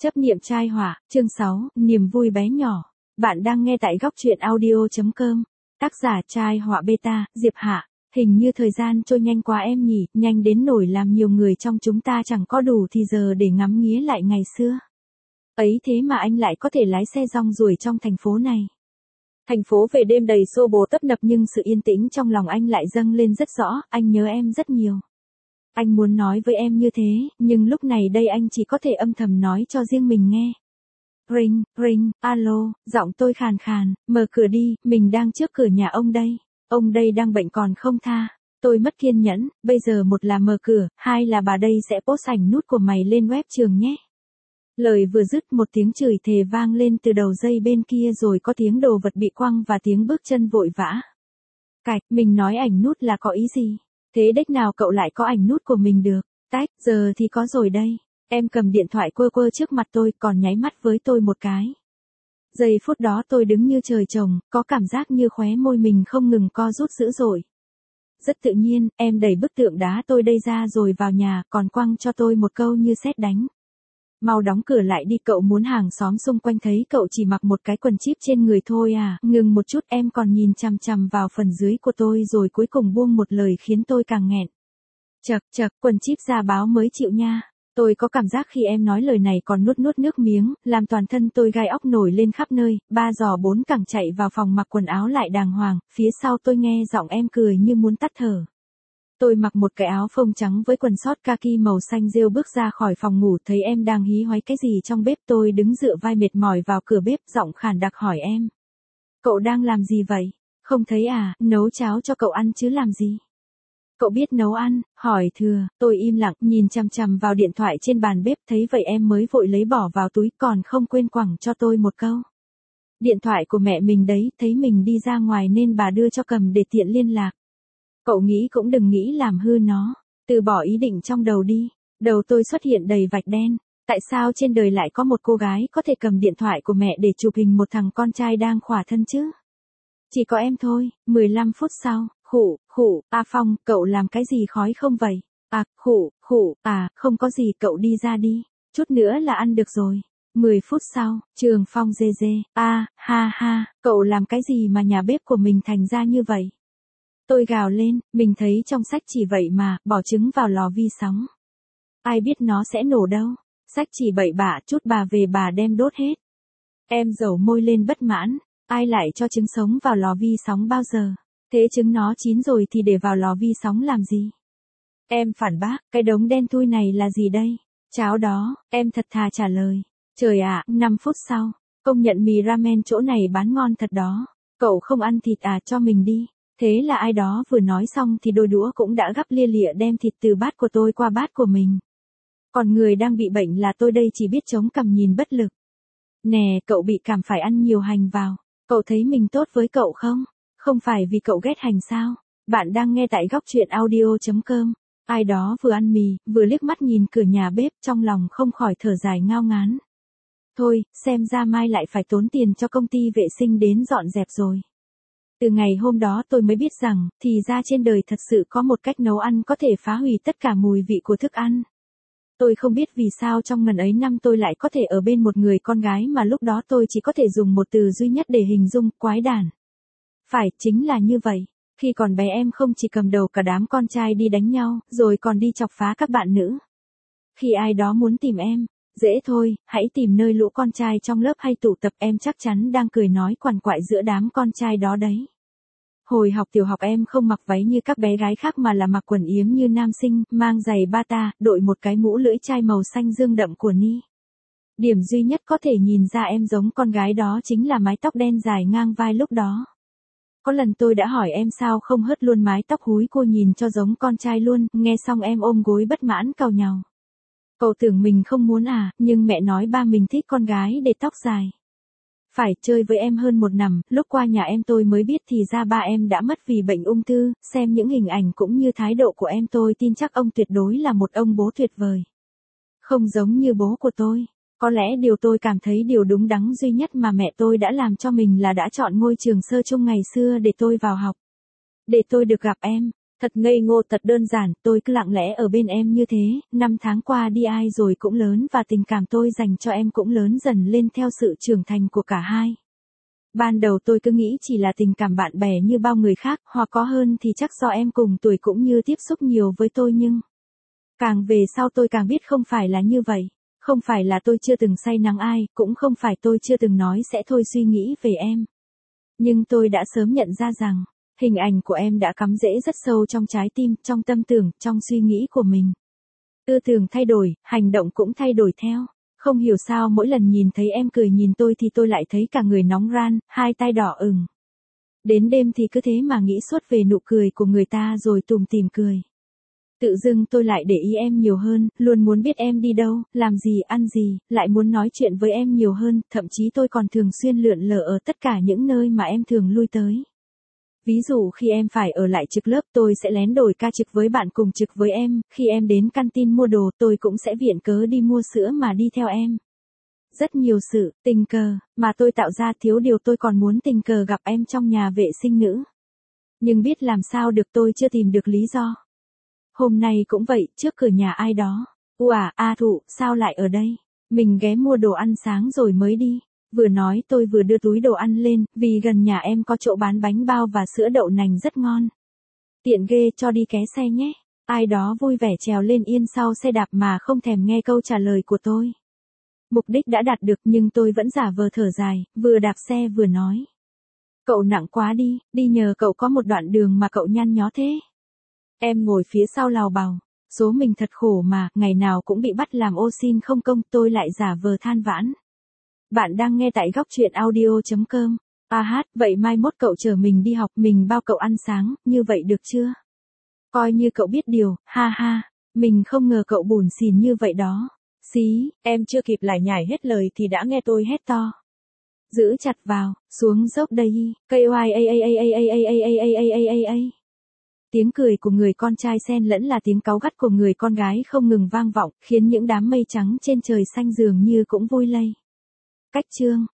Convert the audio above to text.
Chấp niệm trai hỏa, chương 6, niềm vui bé nhỏ. Bạn đang nghe tại góc truyện audio.com. Tác giả trai hỏa beta, Diệp Hạ. Hình như thời gian trôi nhanh quá em nhỉ, nhanh đến nỗi làm nhiều người trong chúng ta chẳng có đủ thì giờ để ngắm nghía lại ngày xưa. Ấy thế mà anh lại có thể lái xe rong ruổi trong thành phố này. Thành phố về đêm đầy xô bồ tấp nập nhưng sự yên tĩnh trong lòng anh lại dâng lên rất rõ, anh nhớ em rất nhiều. Anh muốn nói với em như thế, nhưng lúc này đây anh chỉ có thể âm thầm nói cho riêng mình nghe. Ring, ring, alo, giọng tôi khàn khàn, mở cửa đi, mình đang trước cửa nhà ông đây. Ông đây đang bệnh còn không tha. Tôi mất kiên nhẫn, bây giờ một là mở cửa, hai là bà đây sẽ post ảnh nút của mày lên web trường nhé. Lời vừa dứt một tiếng chửi thề vang lên từ đầu dây bên kia rồi có tiếng đồ vật bị quăng và tiếng bước chân vội vã. Cạch, mình nói ảnh nút là có ý gì? Thế đếch nào cậu lại có ảnh nút của mình được? Tách, giờ thì có rồi đây. Em cầm điện thoại quơ quơ trước mặt tôi còn nháy mắt với tôi một cái. Giây phút đó tôi đứng như trời trồng, có cảm giác như khóe môi mình không ngừng co rút dữ dội. Rất tự nhiên, em đẩy bức tượng đá tôi đây ra rồi vào nhà, còn quăng cho tôi một câu như sét đánh. Mau đóng cửa lại đi, cậu muốn hàng xóm xung quanh thấy cậu chỉ mặc một cái quần chíp trên người thôi à. Ngừng một chút, em còn nhìn chằm chằm vào phần dưới của tôi rồi cuối cùng buông một lời khiến tôi càng nghẹn. Chậc chậc, quần chíp ra báo mới chịu nha. Tôi có cảm giác khi em nói lời này còn nuốt nước miếng, làm toàn thân tôi gai óc nổi lên khắp nơi, ba giò bốn cẳng chạy vào phòng mặc quần áo lại đàng hoàng, phía sau tôi nghe giọng em cười như muốn tắt thở. Tôi mặc một cái áo phông trắng với quần sót kaki màu xanh rêu bước ra khỏi phòng ngủ, thấy em đang hí hoáy cái gì trong bếp. Tôi đứng dựa vai mệt mỏi vào cửa bếp, giọng khàn đặc hỏi em. Cậu đang làm gì vậy? Không thấy à, nấu cháo cho cậu ăn chứ làm gì? Cậu biết nấu ăn, hỏi thừa. Tôi im lặng, nhìn chằm chằm vào điện thoại trên bàn bếp, thấy vậy em mới vội lấy bỏ vào túi còn không quên quẳng cho tôi một câu. Điện thoại của mẹ mình đấy, thấy mình đi ra ngoài nên bà đưa cho cầm để tiện liên lạc. Cậu nghĩ cũng đừng nghĩ làm hư nó, từ bỏ ý định trong đầu đi. Đầu tôi xuất hiện đầy vạch đen, tại sao trên đời lại có một cô gái có thể cầm điện thoại của mẹ để chụp hình một thằng con trai đang khỏa thân chứ? Chỉ có em thôi. 15 phút sau, khụ, A Phong, cậu làm cái gì khói không vậy? À, khụ, không có gì, cậu đi ra đi, chút nữa là ăn được rồi. 10 phút sau, Trường Phong dê, ha, cậu làm cái gì mà nhà bếp của mình thành ra như vậy? Tôi gào lên, mình thấy trong sách chỉ vậy mà, bỏ trứng vào lò vi sóng. Ai biết nó sẽ nổ đâu, sách chỉ bậy bạ, chút bà về bà đem đốt hết. Em dẩu môi lên bất mãn, ai lại cho trứng sống vào lò vi sóng bao giờ? Thế trứng nó chín rồi thì để vào lò vi sóng làm gì? Em phản bác, cái đống đen thui này là gì đây? Cháo đó, em thật thà trả lời. Trời ạ, 5 phút sau, công nhận mì ramen chỗ này bán ngon thật đó. Cậu không ăn thịt à, cho mình đi. Thế là ai đó vừa nói xong thì đôi đũa cũng đã gắp lia lịa đem thịt từ bát của tôi qua bát của mình. Còn người đang bị bệnh là tôi đây chỉ biết chống cằm nhìn bất lực. Nè, cậu bị cảm phải ăn nhiều hành vào. Cậu thấy mình tốt với cậu không? Không phải vì cậu ghét hành sao? Bạn đang nghe tại góc truyện audio.com. Ai đó vừa ăn mì, vừa liếc mắt nhìn cửa nhà bếp, trong lòng không khỏi thở dài ngao ngán. Thôi, xem ra mai lại phải tốn tiền cho công ty vệ sinh đến dọn dẹp rồi. Từ ngày hôm đó tôi mới biết rằng, thì ra trên đời thật sự có một cách nấu ăn có thể phá hủy tất cả mùi vị của thức ăn. Tôi không biết vì sao trong ngần ấy năm tôi lại có thể ở bên một người con gái mà lúc đó tôi chỉ có thể dùng một từ duy nhất để hình dung, quái đản. Phải, chính là như vậy. Khi còn bé em không chỉ cầm đầu cả đám con trai đi đánh nhau, rồi còn đi chọc phá các bạn nữ. Khi ai đó muốn tìm em, dễ thôi, hãy tìm nơi lũ con trai trong lớp hay tụ tập, em chắc chắn đang cười nói quằn quại giữa đám con trai đó đấy. Hồi học tiểu học em không mặc váy như các bé gái khác mà là mặc quần yếm như nam sinh, mang giày bata, đội một cái mũ lưỡi chai màu xanh dương đậm của Ni. Điểm duy nhất có thể nhìn ra em giống con gái đó chính là mái tóc đen dài ngang vai lúc đó. Có lần tôi đã hỏi em sao không hớt luôn mái tóc húi cô nhìn cho giống con trai luôn, nghe xong em ôm gối bất mãn càu nhàu. Cậu tưởng mình không muốn à, nhưng mẹ nói ba mình thích con gái để tóc dài. Phải, chơi với em hơn một năm, lúc qua nhà em tôi mới biết thì ra ba em đã mất vì bệnh ung thư, xem những hình ảnh cũng như thái độ của em tôi tin chắc ông tuyệt đối là một ông bố tuyệt vời. Không giống như bố của tôi. Có lẽ điều tôi cảm thấy điều đúng đắn duy nhất mà mẹ tôi đã làm cho mình là đã chọn ngôi trường sơ chung ngày xưa để tôi vào học. Để tôi được gặp em. Thật ngây ngô, thật đơn giản, tôi cứ lặng lẽ ở bên em như thế, 5 tháng qua đi ai rồi cũng lớn và tình cảm tôi dành cho em cũng lớn dần lên theo sự trưởng thành của cả hai. Ban đầu tôi cứ nghĩ chỉ là tình cảm bạn bè như bao người khác, hoặc có hơn thì chắc do em cùng tuổi cũng như tiếp xúc nhiều với tôi nhưng... Càng về sau tôi càng biết không phải là như vậy. Không phải là tôi chưa từng say nắng ai, cũng không phải tôi chưa từng nói sẽ thôi suy nghĩ về em. Nhưng tôi đã sớm nhận ra rằng, hình ảnh của em đã cắm rễ rất sâu trong trái tim, trong tâm tưởng, trong suy nghĩ của mình. Tư tưởng thay đổi, hành động cũng thay đổi theo. Không hiểu sao mỗi lần nhìn thấy em cười nhìn tôi thì tôi lại thấy cả người nóng ran, hai tay đỏ ửng. Đến đêm thì cứ thế mà nghĩ suốt về nụ cười của người ta rồi tủm tỉm cười. Tự dưng tôi lại để ý em nhiều hơn, luôn muốn biết em đi đâu, làm gì, ăn gì, lại muốn nói chuyện với em nhiều hơn, thậm chí tôi còn thường xuyên lượn lờ ở tất cả những nơi mà em thường lui tới. Ví dụ khi em phải ở lại trực lớp tôi sẽ lén đổi ca trực với bạn cùng trực với em, khi em đến canteen mua đồ tôi cũng sẽ viện cớ đi mua sữa mà đi theo em. Rất nhiều sự, tình cờ, mà tôi tạo ra thiếu điều tôi còn muốn tình cờ gặp em trong nhà vệ sinh nữ. Nhưng biết làm sao được tôi chưa tìm được lý do. Hôm nay cũng vậy, trước cửa nhà ai đó. Thụ, sao lại ở đây? Mình ghé mua đồ ăn sáng rồi mới đi. Vừa nói tôi vừa đưa túi đồ ăn lên, vì gần nhà em có chỗ bán bánh bao và sữa đậu nành rất ngon. Tiện ghê, cho đi ké xe nhé. Ai đó vui vẻ trèo lên yên sau xe đạp mà không thèm nghe câu trả lời của tôi. Mục đích đã đạt được nhưng tôi vẫn giả vờ thở dài, vừa đạp xe vừa nói. Cậu nặng quá đi nhờ cậu có một đoạn đường mà cậu nhăn nhó thế. Em ngồi phía sau lào bào, số mình thật khổ mà, ngày nào cũng bị bắt làm ô xin không công, tôi lại giả vờ than vãn. Bạn đang nghe tại góc truyện audio.com. Vậy mai mốt cậu chở mình đi học, mình bao cậu ăn sáng, như vậy được chưa? Coi như cậu biết điều, ha ha, mình không ngờ cậu bủn xỉn như vậy đó. Xí, em chưa kịp lải nhải hết lời thì đã nghe tôi hét to. Giữ chặt vào, xuống dốc đây, cây oai a. Tiếng cười của người con trai xen lẫn là tiếng cáu gắt của người con gái không ngừng vang vọng, khiến những đám mây trắng trên trời xanh dường như cũng vui lây. Cách chương